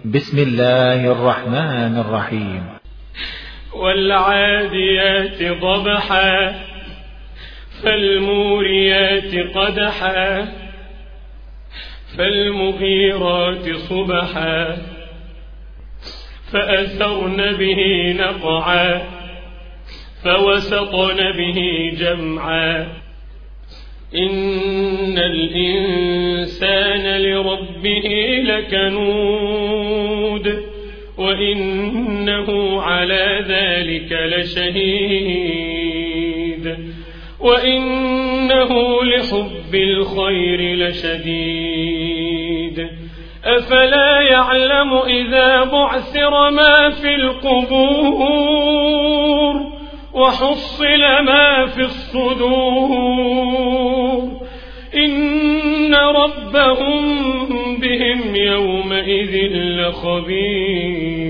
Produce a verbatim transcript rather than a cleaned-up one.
بسم الله الرحمن الرحيم. والعاديات ضبحا فالموريات قدحا فالمغيرات صبحا فأثرن به نقعا فوسطن به جمعا إن الإنسان لربه لكنود وإنه على ذلك لشهيد وإنه لحب الخير لشديد أفلا يعلم إذا بعثر ما في القبور وحصل ما في الصدور إن ربهم بهم يومئذ لخبير.